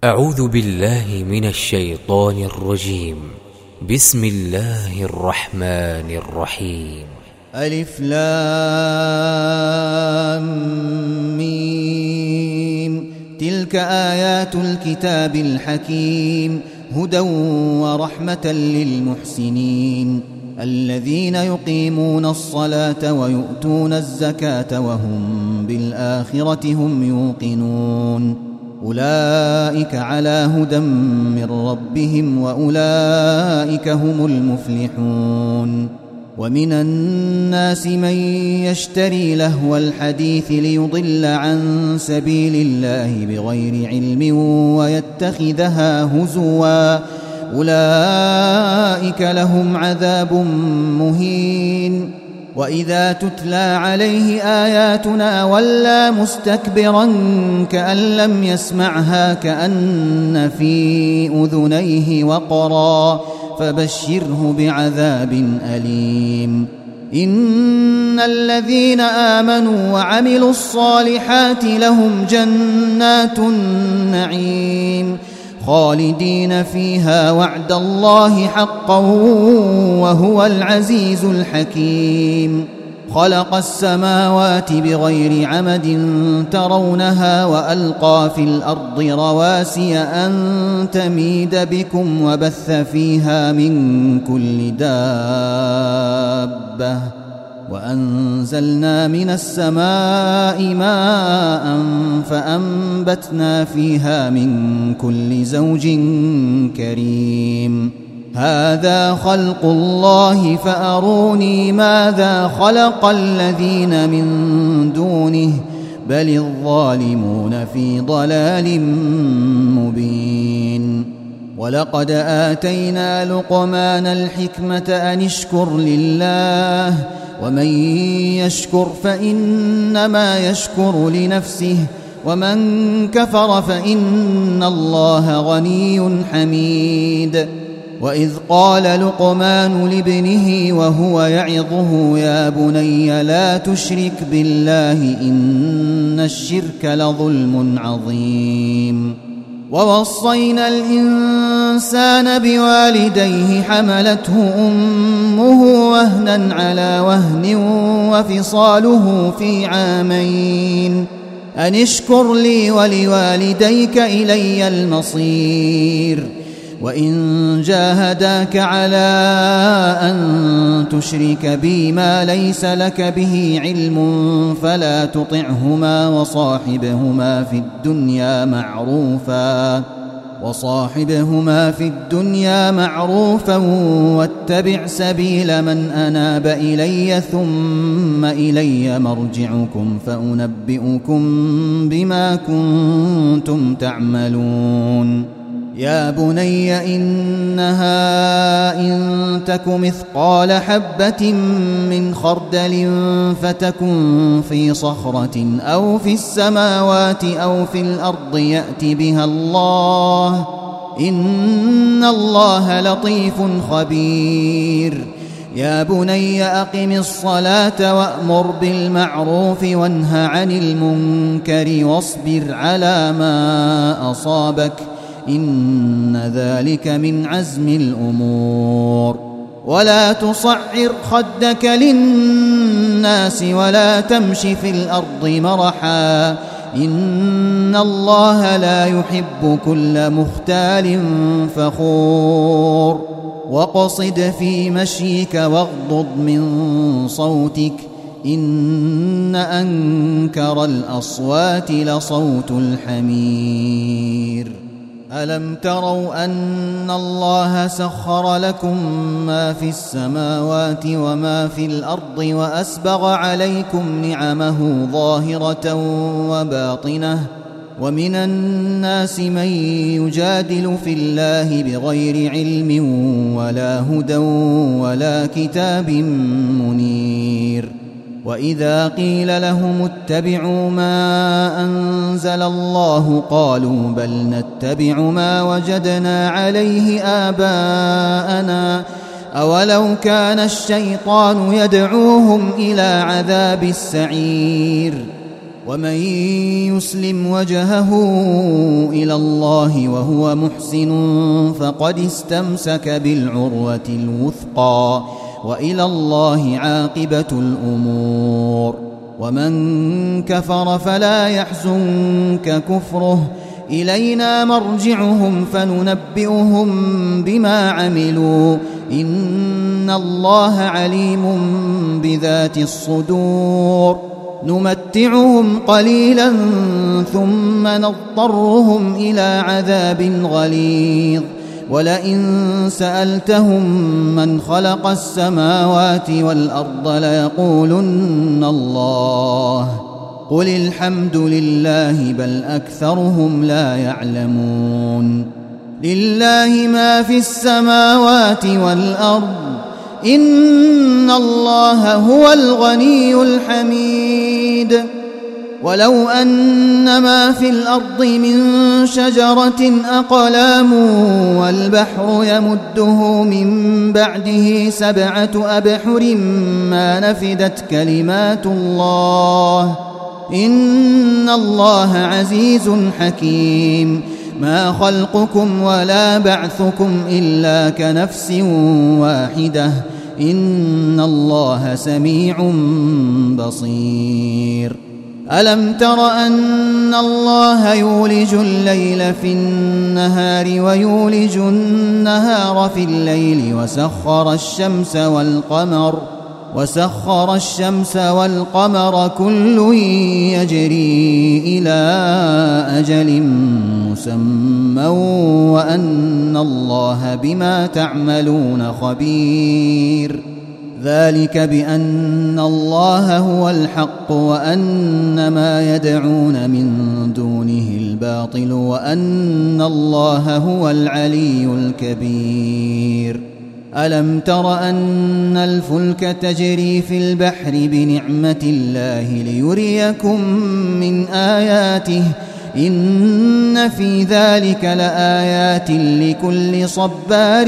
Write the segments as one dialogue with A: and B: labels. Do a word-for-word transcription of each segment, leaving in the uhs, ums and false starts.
A: أعوذ بالله من الشيطان الرجيم. بسم الله الرحمن الرحيم.
B: ألف لام ميم. تلك آيات الكتاب الحكيم، هدى ورحمة للمحسنين الذين يقيمون الصلاة ويؤتون الزكاة وهم بالآخرة هم يوقنون. أولئك على هدى من ربهم وأولئك هم المفلحون. ومن الناس من يشتري لهو الحديث ليضل عن سبيل الله بغير علم ويتخذها هزوا، أولئك لهم عذاب مهين. وإذا تتلى عليه آياتنا ولى مستكبرا كأن لم يسمعها كأن في أذنيه وقرا، فبشره بعذاب أليم. إن الذين آمنوا وعملوا الصالحات لهم جنات النعيم خالدين فيها وعد الله حقا وهو العزيز الحكيم. خلق السماوات بغير عمد ترونها وألقى في الأرض رواسي أن تميد بكم وبث فيها من كل دابة، وأنزلنا من السماء ماء فأنبتنا فيها من كل زوج كريم. هذا خلق الله فأروني ماذا خلق الذين من دونه بل الظالمون في ضلال مبين. ولقد آتينا لقمان الحكمة أن اشكر لله ومن يشكر فإنما يشكر لنفسه ومن كفر فإن الله غني حميد. وإذ قال لقمان لابنه وهو يعظه يا بني لا تشرك بالله إن الشرك لظلم عظيم. ووصينا الإنسان بوالديه حملته أمه وهنا على وهن وفصاله في عامين أن اشكر لي ولوالديك إلي المصير. وإن جاهداك على أن تشرك بي ما ليس لك به علم فلا تطعهما وصاحبهما في الدنيا معروفا وصاحبهما في الدنيا معروفا واتبع سبيل من أناب إلي ثم إلي مرجعكم فأنبئكم بما كنتم تعملون. يا بني إنها إن تك مثقال حبة من خردل فتكن في صخرة أو في السماوات أو في الأرض يأت بها الله إن الله لطيف خبير. يا بني أقم الصلاة وأمر بالمعروف وانه عن المنكر واصبر على ما أصابك إن ذلك من عزم الأمور. ولا تصعر خدك للناس ولا تمش في الأرض مرحا إن الله لا يحب كل مختال فخور. واقصد في مشيك واغضض من صوتك إن أنكر الأصوات لصوت الحمير. ألم تروا أن الله سخر لكم ما في السماوات وما في الأرض وأسبغ عليكم نعمه ظاهرة وباطنة ومن الناس من يجادل في الله بغير علم ولا هدى ولا كتاب منير. وإذا قيل لهم اتبعوا ما أنزل الله قالوا بل نتبع ما وجدنا عليه آباءنا أولو كان الشيطان يدعوهم إلى عذاب السعير. ومن يسلم وجهه إلى الله وهو محسن فقد استمسك بالعروة الوثقى وإلى الله عاقبة الأمور. ومن كفر فلا يحزنك كفره، إلينا مرجعهم فننبئهم بما عملوا، إن الله عليم بذات الصدور. نمتعهم قليلا ثم نضطرهم إلى عذاب غليظ، ولئن سألتهم من خلق السماوات والأرض ليقولن الله، قل الحمد لله بل أكثرهم لا يعلمون. لله ما في السماوات والأرض، إن الله هو الغني الحميد. ولو أن ما في الأرض من شجرة أقلام والبحر يمده من بعده سبعة أبحر ما نفدت كلمات الله، إن الله عزيز حكيم. ما خلقكم ولا بعثكم إلا كنفس واحدة، إن الله سميع بصير. ألم تر أن الله يولج الليل في النهار ويولج النهار في الليل وسخر الشمس والقمر وسخر الشمس والقمر كل يجري إلى أجل مسمى وأن الله بما تعملون خبير. ذلك بأن الله هو الحق وأن ما يدعون من دونه الباطل وأن الله هو العلي الكبير. ألم تر أن الفلك تجري في البحر بنعمة الله ليريكم من آياته، إن في ذلك لآيات لكل صبار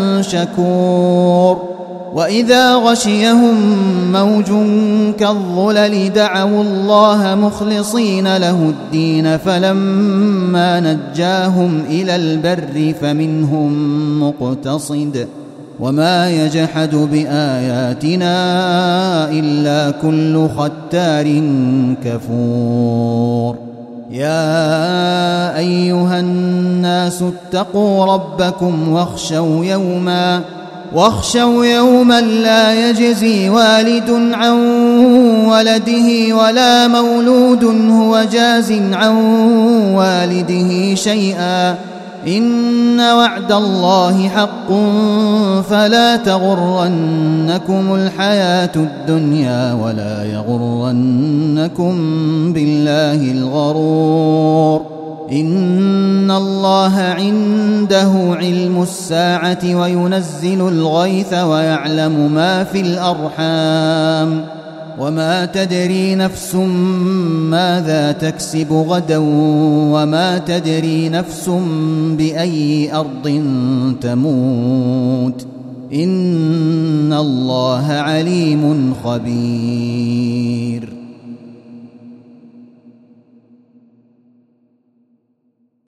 B: شكور. وإذا غشيهم موج كالظلل دعوا الله مخلصين له الدين فلما نجاهم إلى البر فمنهم مقتصد، وما يجحد بآياتنا إلا كل ختار كفور. يا أيها الناس اتقوا ربكم واخشوا يوما واخشوا يوما لا يجزي والد عن ولده ولا مولود هو جاز عن والده شيئا، إن وعد الله حق فلا تغرنكم الحياة الدنيا ولا يغرنكم بالله الغرور. إن الله عنده علم الساعة وينزل الغيث ويعلم ما في الأرحام، وما تدري نفس ماذا تكسب غدا وما تدري نفس بأي أرض تموت، إن الله عليم خبير.